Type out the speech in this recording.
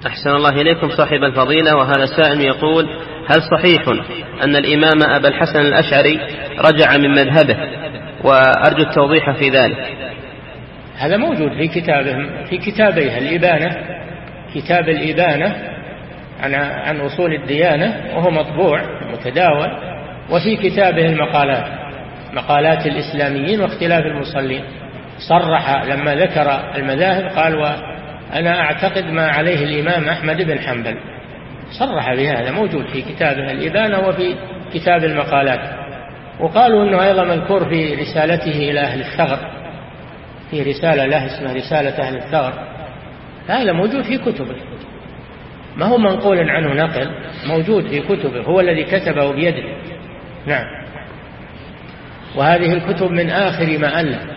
أحسن الله إليكم صاحب الفضيلة. وهذا سائل يقول: هل صحيح أن الإمام أبا الحسن الأشعري رجع من مذهبه؟ وأرجو التوضيح في ذلك. هذا موجود في في كتابيه الإبانة، كتاب الإبانة عن أصول الديانة، وهو مطبوع متداول، وفي كتابه المقالات، مقالات الإسلاميين واختلاف المصلين، صرح لما ذكر المذاهب قال: وأنا أعتقد ما عليه الإمام أحمد بن حنبل، صرح بهذا، موجود في كتابه الإبانة وفي كتاب المقالات. وقالوا أنه أيضا مذكور في رسالته إلى أهل الثغر، في رسالة له اسمها رسالة أهل الثغر، هذا موجود في كتبه، ما هو منقول عنه نقل، موجود في كتبه، هو الذي كتبه بيده. نعم. وهذه الكتب من آخر ما ألف،